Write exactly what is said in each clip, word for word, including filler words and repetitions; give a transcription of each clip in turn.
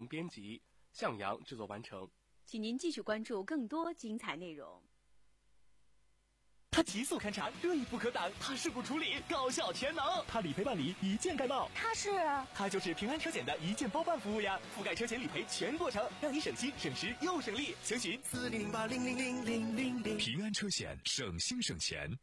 编辑，向阳制作完成。 请您继续关注更多精彩内容。 它急速勘查，热议不可挡；它事故处理，高效全能；它理赔办理，一键盖帽。 它是， 它就是平安车险的一键包办服务呀，覆盖车险理赔全过程，让你省心省时又省力。详询四零零八零零零零零零。 平安车险，省心省钱。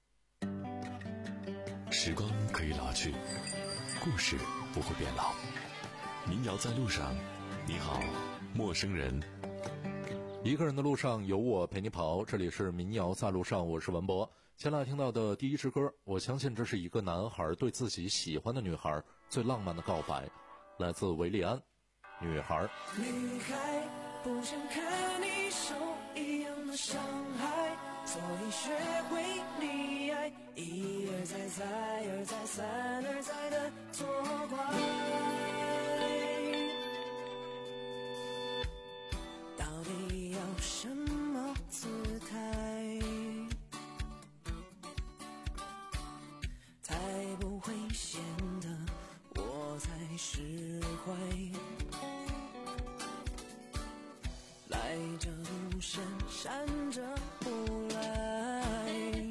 时光可以老去，故事不会变老。民谣在路上，你好，陌生人。 一个人的路上有我陪你跑，这里是民谣在路上，我是文博。先来听到的第一支歌，我相信这是一个男孩对自己喜欢的女孩最浪漫的告白，来自维利安。女孩， 女孩不想看你受一样的伤害，所以学会溺爱，一而再再而再三而再的错怪。到底要什么姿态，才不会显得我才释怀？来者不善，闪着不来，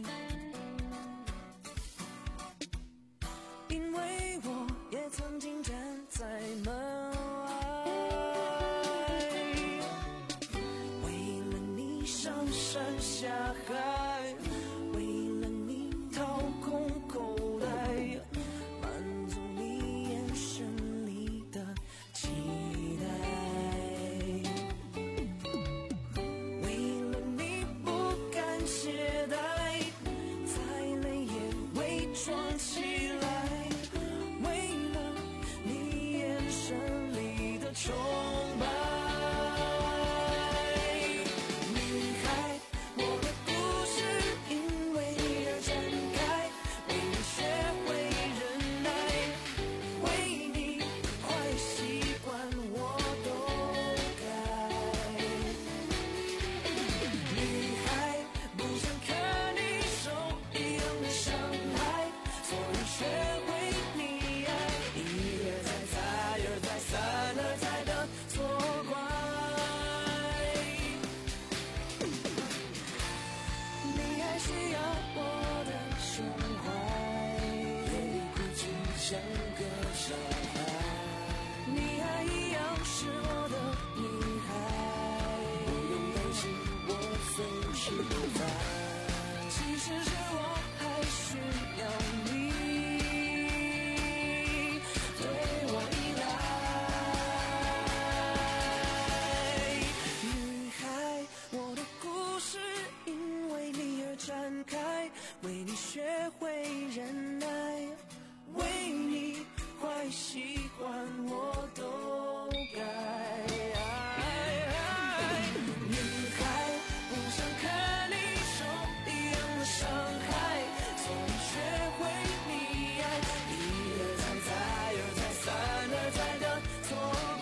因为我也曾经站在门外，为了你上山下海，为了你掏空口袋，满足你眼神里的期待。崇拜，女孩，我的故事因为你而展开，为你学会忍耐，为你坏习惯我都改。女孩，不想看你受一样的伤害，所以学会溺爱，一而再，再而再，三而再。错怪，你还需要我的胸怀，泪哭泣像个小孩，你还一样是我的女孩，不用担心我随时在，其实是我还需要你对我依赖。展开，为你学会忍耐，为你坏习惯我都改。女孩，不想看你受一样的伤害，所以学会溺爱，一而再，再而再，三而再的错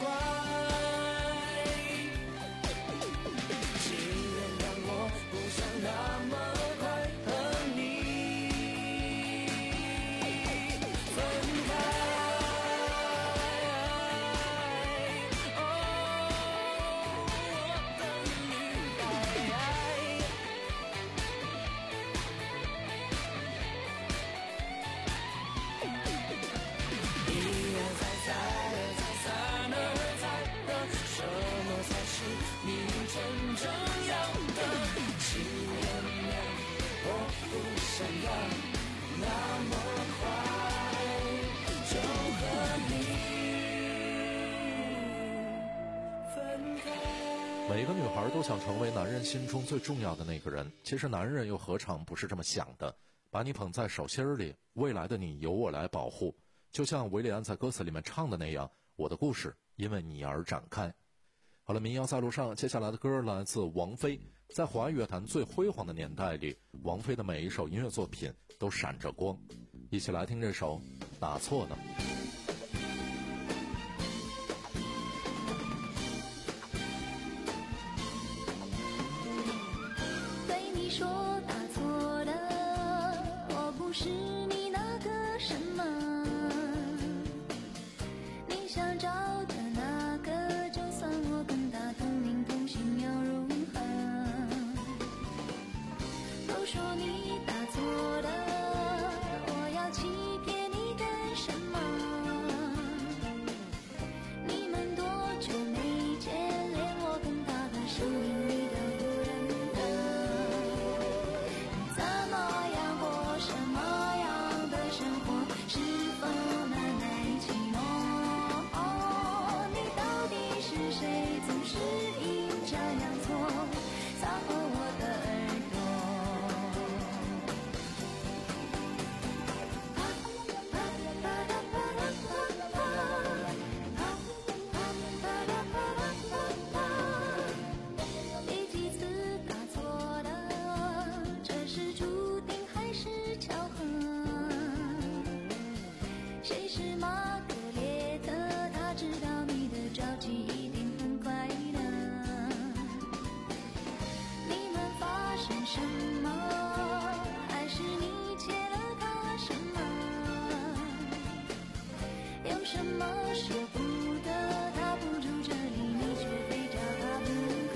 怪。请原谅我不想那么你真正要的，请原谅我不想要那么快就和你分开。 每个女孩都想成为男人心中最重要的那个人，其实男人又何尝不是这么想的，把你捧在手心里，未来的你由我来保护，就像维利安在歌词里面唱的那样，我的故事因为你而展开。好了，民谣在路上，接下来的歌来自王菲。在华语乐坛最辉煌的年代里，王菲的每一首音乐作品都闪着光。一起来听这首《打错呢》。 对你说打错了，我不是你那个什么，你想找的那个就算说你打错了，我要欺骗你干什么？你们多久没见，连我更大的声音你都不认得？怎么样过什么样的生活？是否难耐寂寞？哦，你到底是谁？总是阴差阳错，擦破我的耳朵。第几次打错了？这是注定还是巧合？谁是玛格丽特？他知道你的着急一定很快乐。你们发生什么？还是你欠了他什么？有什么舍不得？他不住这里，你却非找他不可。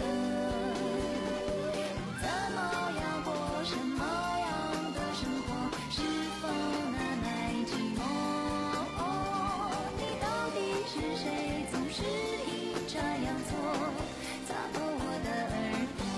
怎么样过什么样的生活？是否难耐寂寞？哦，你到底是谁？总是阴差阳错，擦破我的耳朵。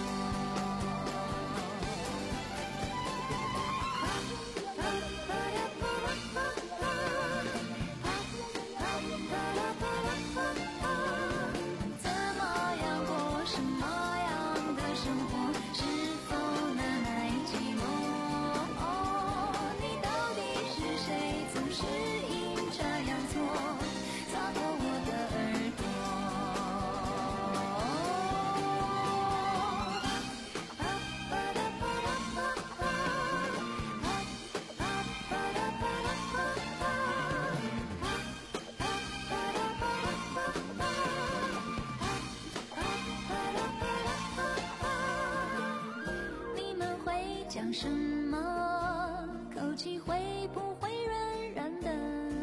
怎么样过什么样的生活？是否难耐寂寞？哦，你到底是谁？总是阴差阳错，擦破我的耳朵。你们会讲什么？口气会不会软软的？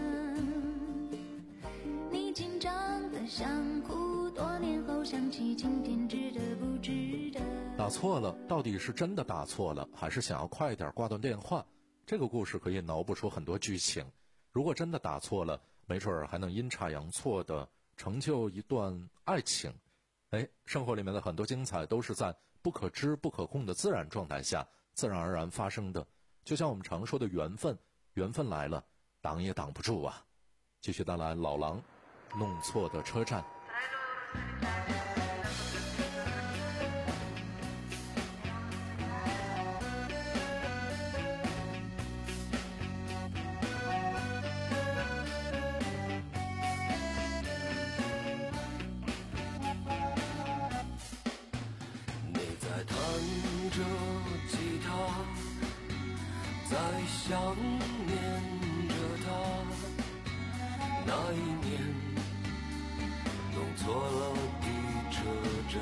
你紧张的想哭，多年后想起今天值得不值得？ 打错了，到底是真的打错了，还是想要快点挂断电话？这个故事可以脑补出很多剧情。如果真的打错了，没准儿还能阴差阳错的成就一段爱情。哎，生活里面的很多精彩都是在不可知不可控的自然状态下自然而然发生的，就像我们常说的缘分，缘分来了挡也挡不住啊。继续带来老狼弄错的车站。 你在弹着吉他，在想念着他。那一年弄错了的车站，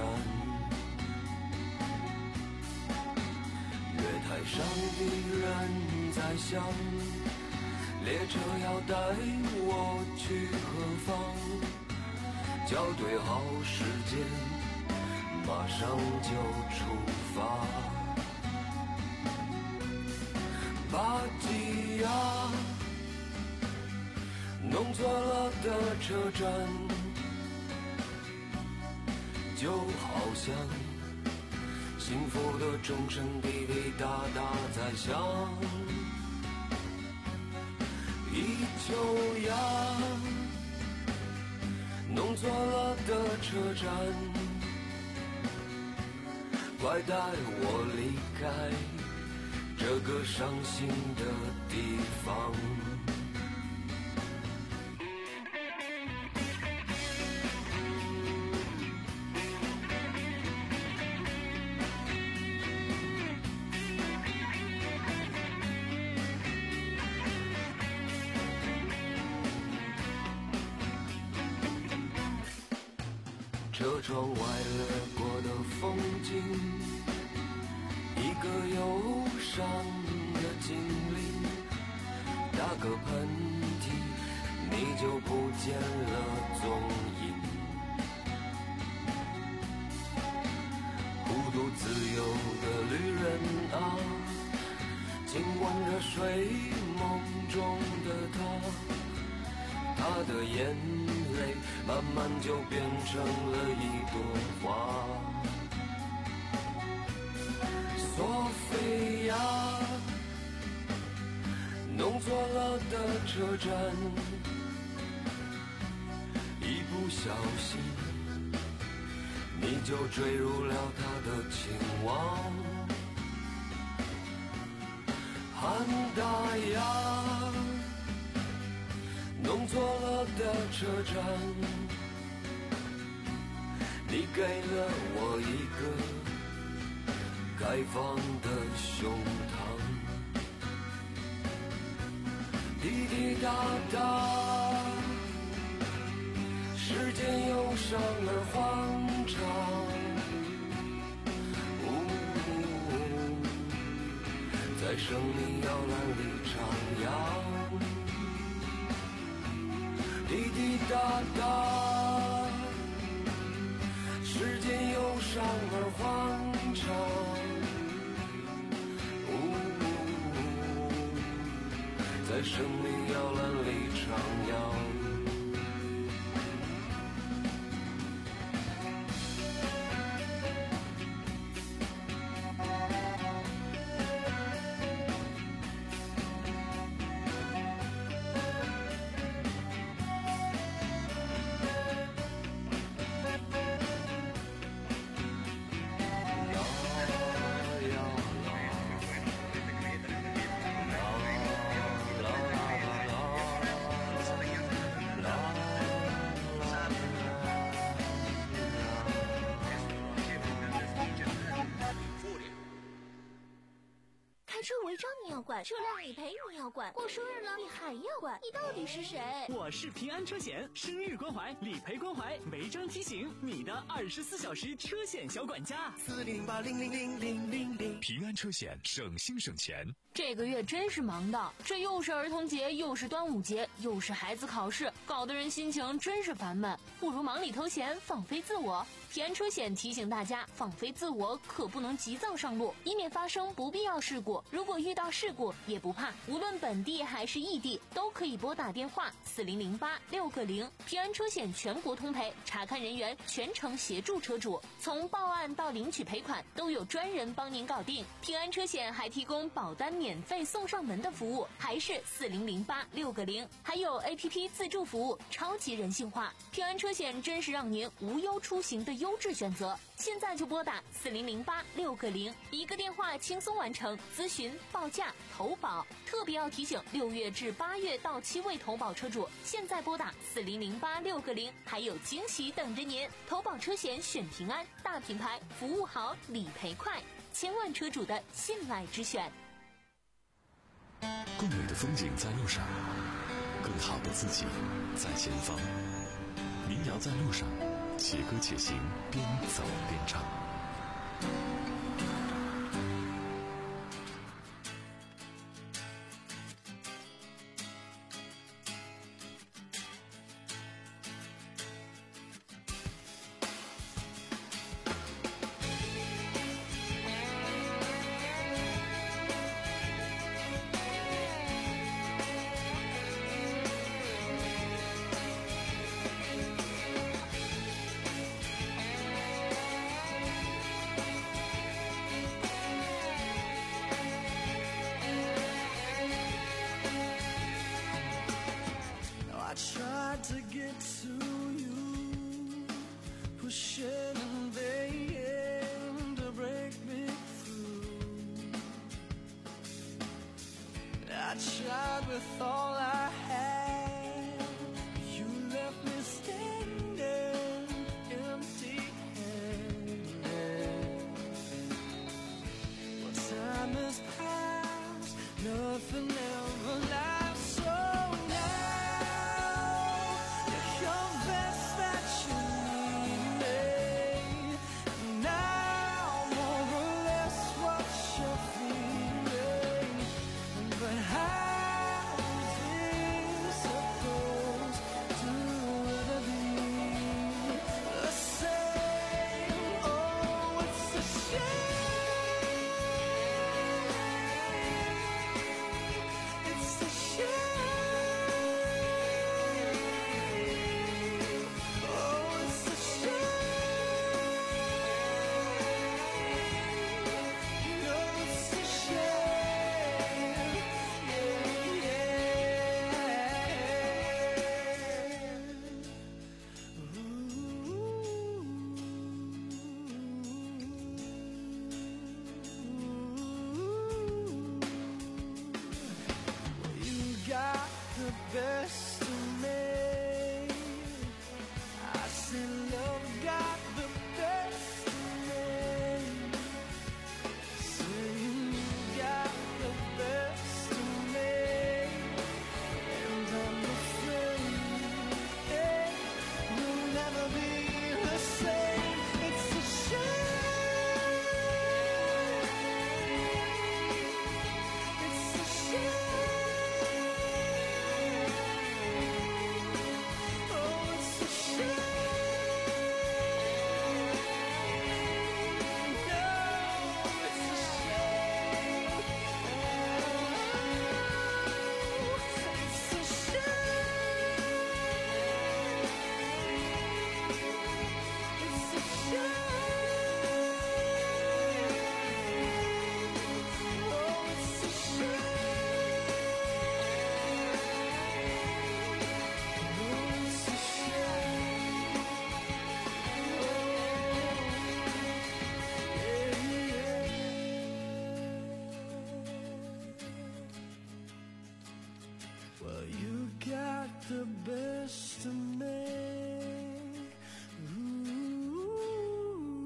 月台上的人在想，列车要带我去何方？校对好时间，马上就出发。巴吉亚，弄错了的车站，就好像幸福的钟声滴滴答答在响。一秋呀，弄错了的车站，快带我离开这个伤心的地方。车窗外掠过的风景，一个忧伤的经历，打个喷嚏你就不见了踪影。孤独自由的旅人啊， 尽管这睡梦中的他，他的眼泪慢慢就变成了一朵花。索菲亚，弄错了的车站，一不小心你就坠入了他的情网。安达亚，弄错了的车站，你给了我一个开放的胸膛。滴滴答答，时间忧伤而欢畅。在生命摇篮里徜徉，滴滴答答，时间忧伤而欢畅。在生命摇篮里徜徉。 车违章你要管，车辆理赔你要管，过生日了你还要管，你到底是谁？ 我是平安车险，生日关怀、理赔关怀、违章提醒，你的二十四小时车险小管家。 四零八零零零零零零， 平安车险，省心省钱。 这个月真是忙的，这又是儿童节，又是端午节，又是孩子考试，搞得人心情真是烦闷。不如忙里偷闲，放飞自我。平安车险提醒大家，放飞自我可不能急躁上路，以免发生不必要事故。如果遇到事故也不怕，无论本地还是异地，都可以拨打电话四零零八六个零。平安车险全国通赔，查看人员全程协助车主，从报案到领取赔款都有专人帮您搞定。平安车险还提供保单免费送上门的服务，还是四零零八六个零，还有 A P P 自助服务，超级人性化。平安车险真是让您无忧出行的优质选择，现在就拨打四零零八六个零，一个电话轻松完成咨询、报价、投保。特别要提醒，六月至八月到期未投保车主，现在拨打四零零八六个零，还有惊喜等着您。投保车险选平安，大品牌，服务好，理赔快，千万车主的信赖之选。 更美的风景在路上，更好的自己在前方。民谣在路上，且歌且行，边走边唱。 I tried to get to you, pushing in vain to break me through. I tried with all I had, you left me standing empty-handed. Well, time has passed, nothing ever lasts so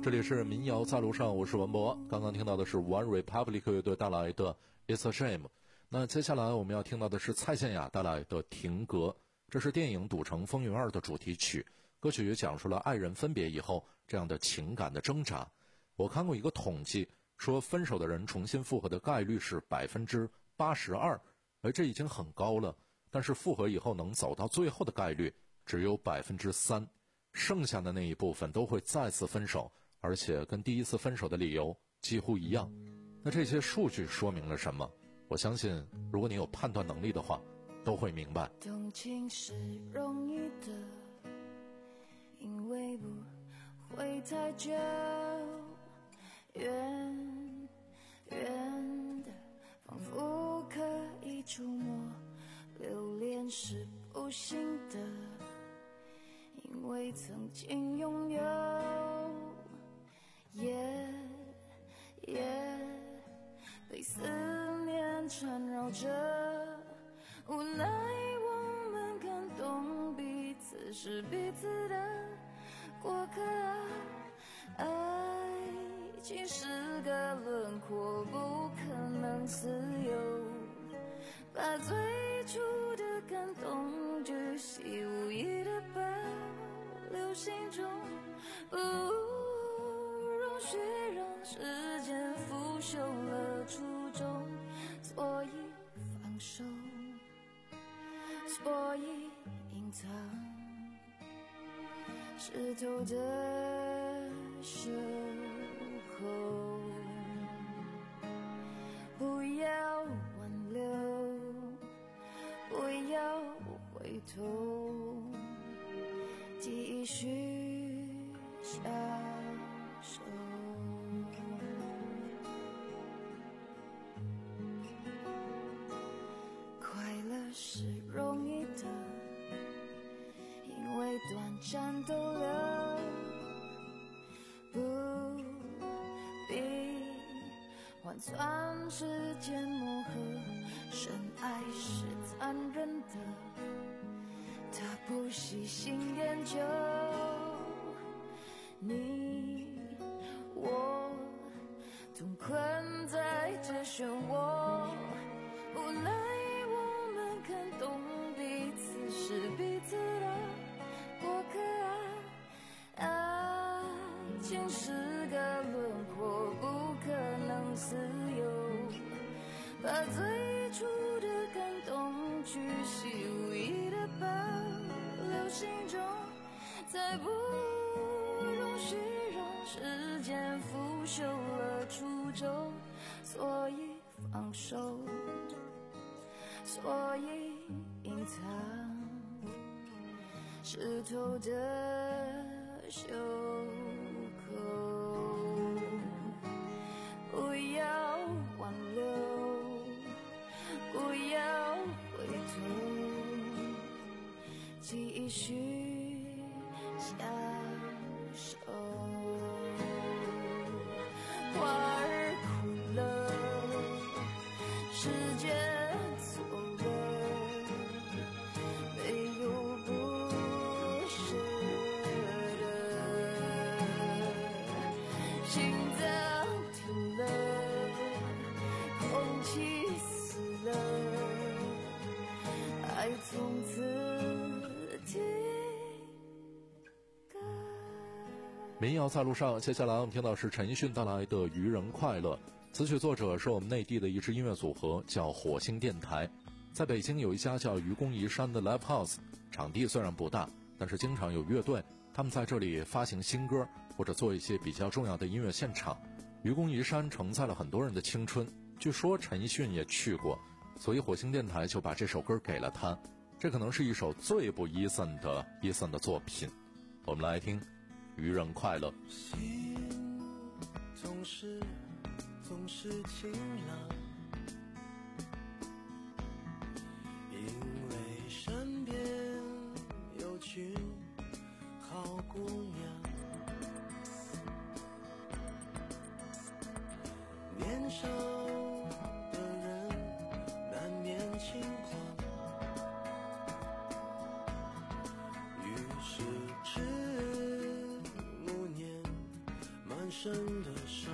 这里是民谣在路上，我是文博。刚刚听到的是 One Republic 乐队带来的 It's a Shame。那接下来我们要听到的是蔡健雅带来的停格，这是电影《赌城风云二》的主题曲。歌曲也讲述了爱人分别以后这样的情感的挣扎。我看过一个统计，说分手的人重新复合的概率是百分之八十二，而这已经很高了。但是复合以后能走到最后的概率只有百分之三，剩下的那一部分都会再次分手，而且跟第一次分手的理由几乎一样。那这些数据说明了什么？我相信如果你有判断能力的话都会明白。 动情是容易的，因为不会太久，远远的仿佛可以触摸，留恋是不行的，因为曾经拥有，也也被思念缠绕着，无奈我们感动彼此是彼此的过客啊，爱情是个轮廓，不可能自由，把最初的感动巨细无遗的保留心中，不容许让时间腐朽了初衷，所以放手，所以隐藏湿透的袖口，不要挽留，不要回头，继续消瘦。快乐是容易的，因为短暂逗留，不必换算时间磨合，深爱是残忍的，他不细心研究，你我同困在这漩涡，无奈我们看懂彼此是彼此的过客啊，爱情是个轮廓，不可能自由，把最初的感动巨细无遗的保留心中，才不容许让时间腐朽了初衷，所以放手，所以隐藏湿透的袖口，不要挽留，不要回头，继续消瘦。花儿枯了，时间走了，没有不舍的，心脏停了，空气死了，爱从此停格。 民谣在路上，接下来我们听到是陈奕迅带来的《愚人快乐》。词曲作者是我们内地的一支音乐组合，叫火星电台。在北京有一家叫愚公移山的 Live House， 场地虽然不大，但是经常有乐队，他们在这里发行新歌，或者做一些比较重要的音乐现场。愚公移山承载了很多人的青春，据说陈奕迅也去过，所以火星电台就把这首歌给了他。这可能是一首最不Eason的Eason的作品。我们来听《愚人快乐》。 心总是总是晴朗，因为身边有群好姑娘，年少的人难免轻狂，于是迟暮年满满身的伤，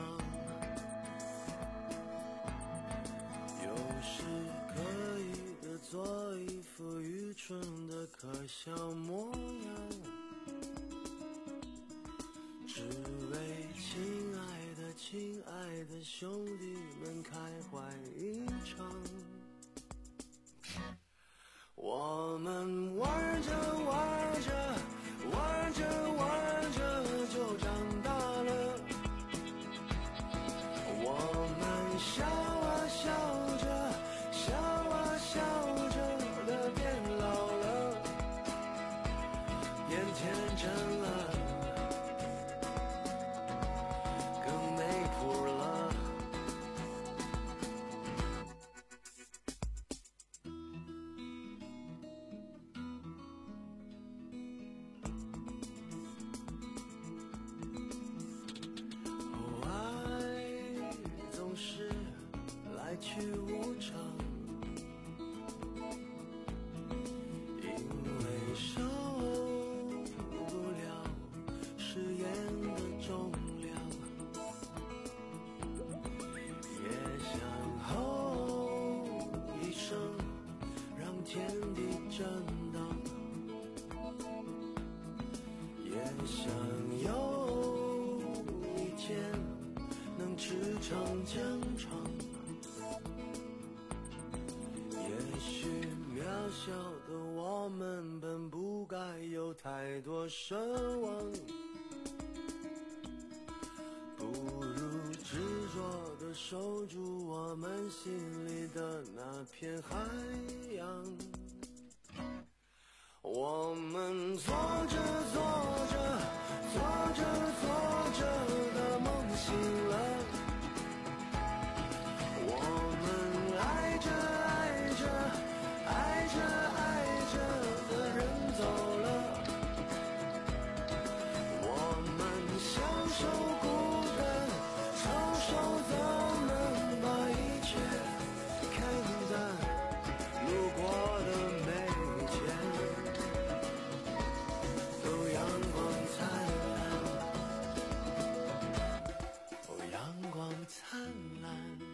有时刻意的做一副愚蠢的可笑模样，只为亲爱的亲爱的兄弟们开怀一场。我们玩着玩着玩着玩着就长大了，我们笑啊笑着笑啊笑着的变老了，变天真了，更没谱了。来去无常，因为受不了誓言的重量，也想吼一声让天地震荡，也想有一天能驰骋疆场。也许渺小的我们本不该有太多奢望，不如执着地守住我们心里的那片海洋。我们做着做着做着做着的梦醒了，我们爱着爱着爱着爱着的人走了，我们享受孤单，承受咱们把一切看淡，路过的每天都阳光灿烂，哦，阳光灿烂。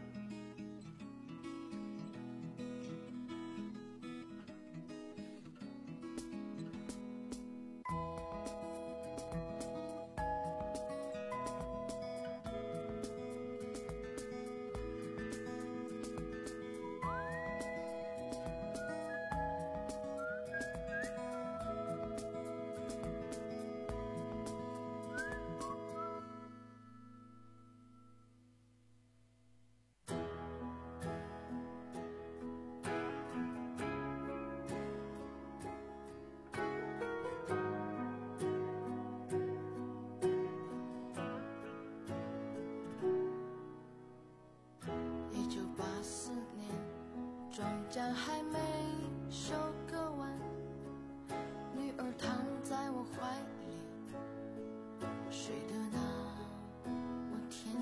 庄稼还没收割完，女儿躺在我怀里，睡得那么甜。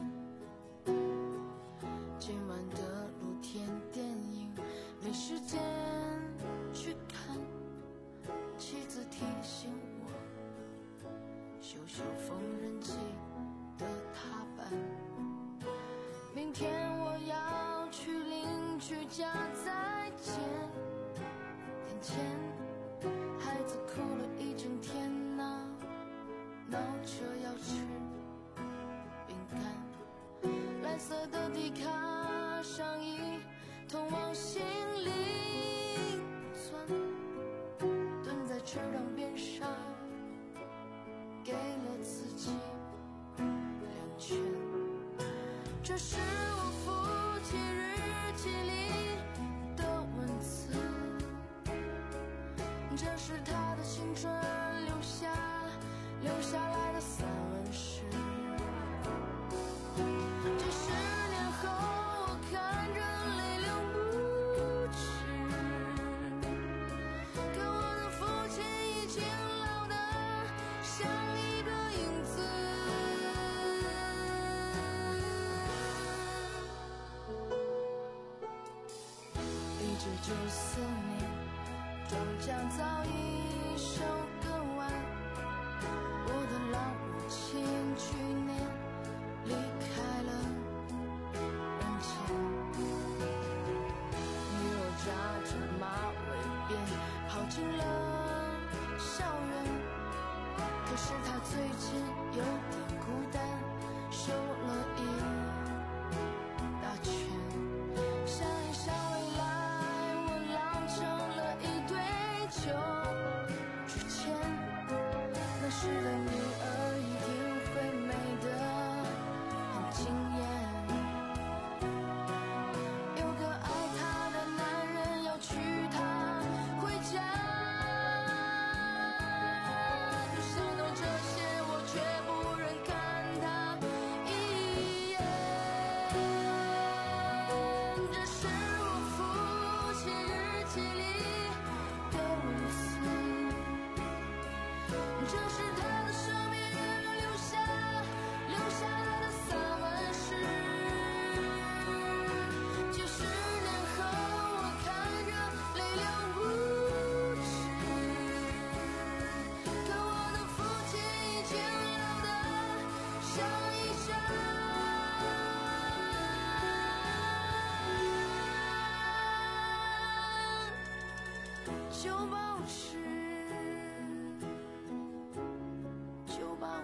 今晚的露天电影没时间去看，妻子提醒我修修缝纫机的踏板，明天我要去邻居家再见。眼前孩子哭了一整天呐，闹着要吃饼干，蓝色的迪卡上衣通往心灵村，蹲在池塘边上给了自己两拳。这是我父亲日记里的文字，这是他的青春留下留下来的散文诗。几十年后我看着泪流不止，可我的父亲已经老得像一个影子。一九九四年，庄稼早已收割完，我的老母亲去年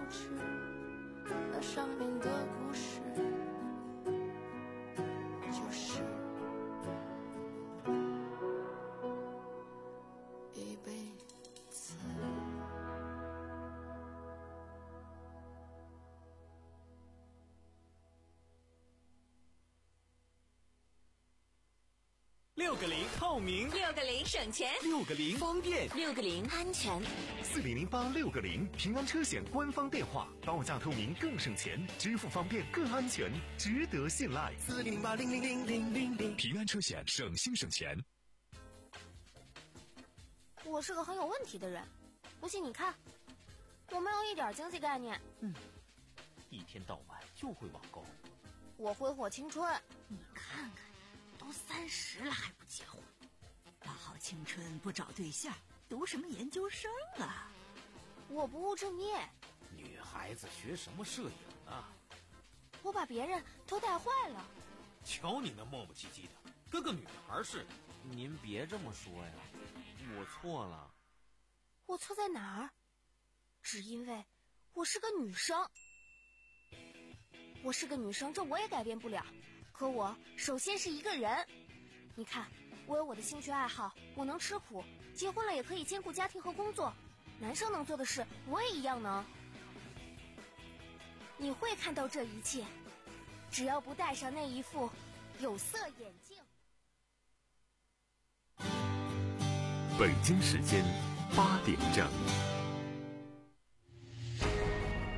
纸，那上面的故事就是一辈子。 六个零透明， 六个零省钱， 六个零方便， 六个零安全。 四零零八六个零平安车险官方电话，报价透明更省钱，支付方便更安全，值得信赖。 四零零八零零零零零零， 平安车险省心省钱。 我是个很有问题的人，不信你看，我没有一点经济概念。 嗯，一天到晚就会网购。 我挥霍青春。 你看看，都三十了还不结婚，大好青春不找对象，读什么研究生啊？ 我不务正业。 女孩子学什么摄影啊？ 我把别人都带坏了。 瞧你那磨磨唧唧的，跟个女孩似的。您别这么说呀，我错了。 我错在哪儿？只因为我是个女生。我是个女生，这我也改变不了。可我首先是一个人。你看，我有我的兴趣爱好，我能吃苦，结婚了也可以兼顾家庭和工作。男生能做的事，我也一样能。你会看到这一切，只要不戴上那一副有色眼镜。 北京时间八点整。